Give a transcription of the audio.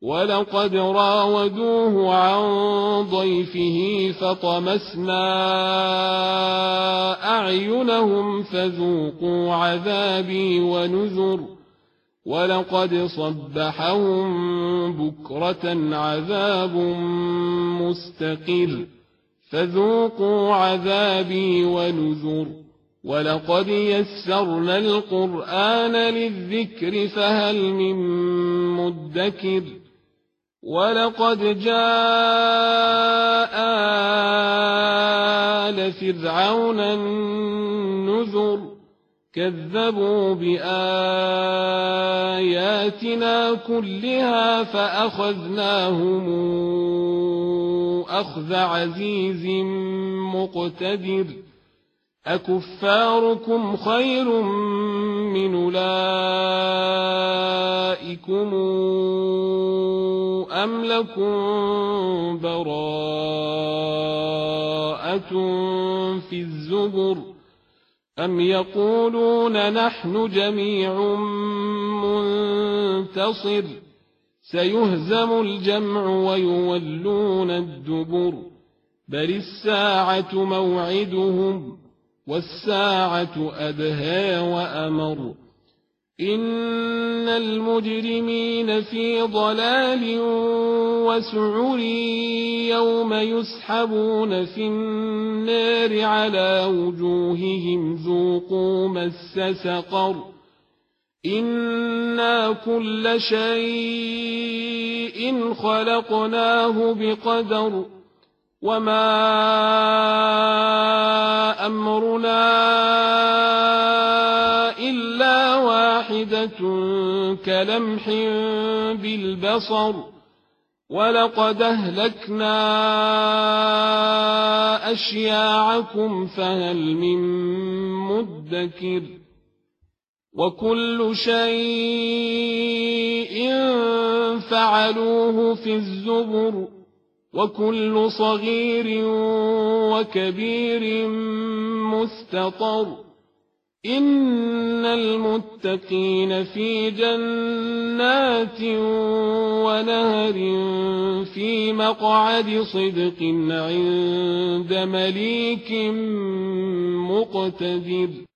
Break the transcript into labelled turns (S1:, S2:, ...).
S1: ولقد راودوه عن ضيفه فطمسنا أعينهم فذوقوا عذابي ونذر ولقد صبحهم بكرة عذاب مستقر فذوقوا عذابي ونذر ولقد يسرنا القرآن للذكر فهل من مدكر ولقد جاء آل فرعون النذر كذبوا بآياتنا كلها فأخذناهم أخذ عزيز مقتدر أكفاركم خير من أولئكم أم لكم براءة في الزبر أم يقولون نحن جميع منتصر سيهزم الجمع ويولون الدبر بل الساعة موعدهم والساعة أدهى وأمر إن المجرمين في ضلال وسعر يوم يسحبون في النار على وجوههم ذوقوا مس سقر إنا كل شيء خلقناه بقدر وما أمرنا إلا واحدة كلمح بالبصر ولقد أهلكنا أشياعكم فهل من مدكر وكل شيء فعلوه في الزبر وكل صغير وكبير مستطر إن المتقين في جنات ونهر في مقعد صدق عند مليك مقتدر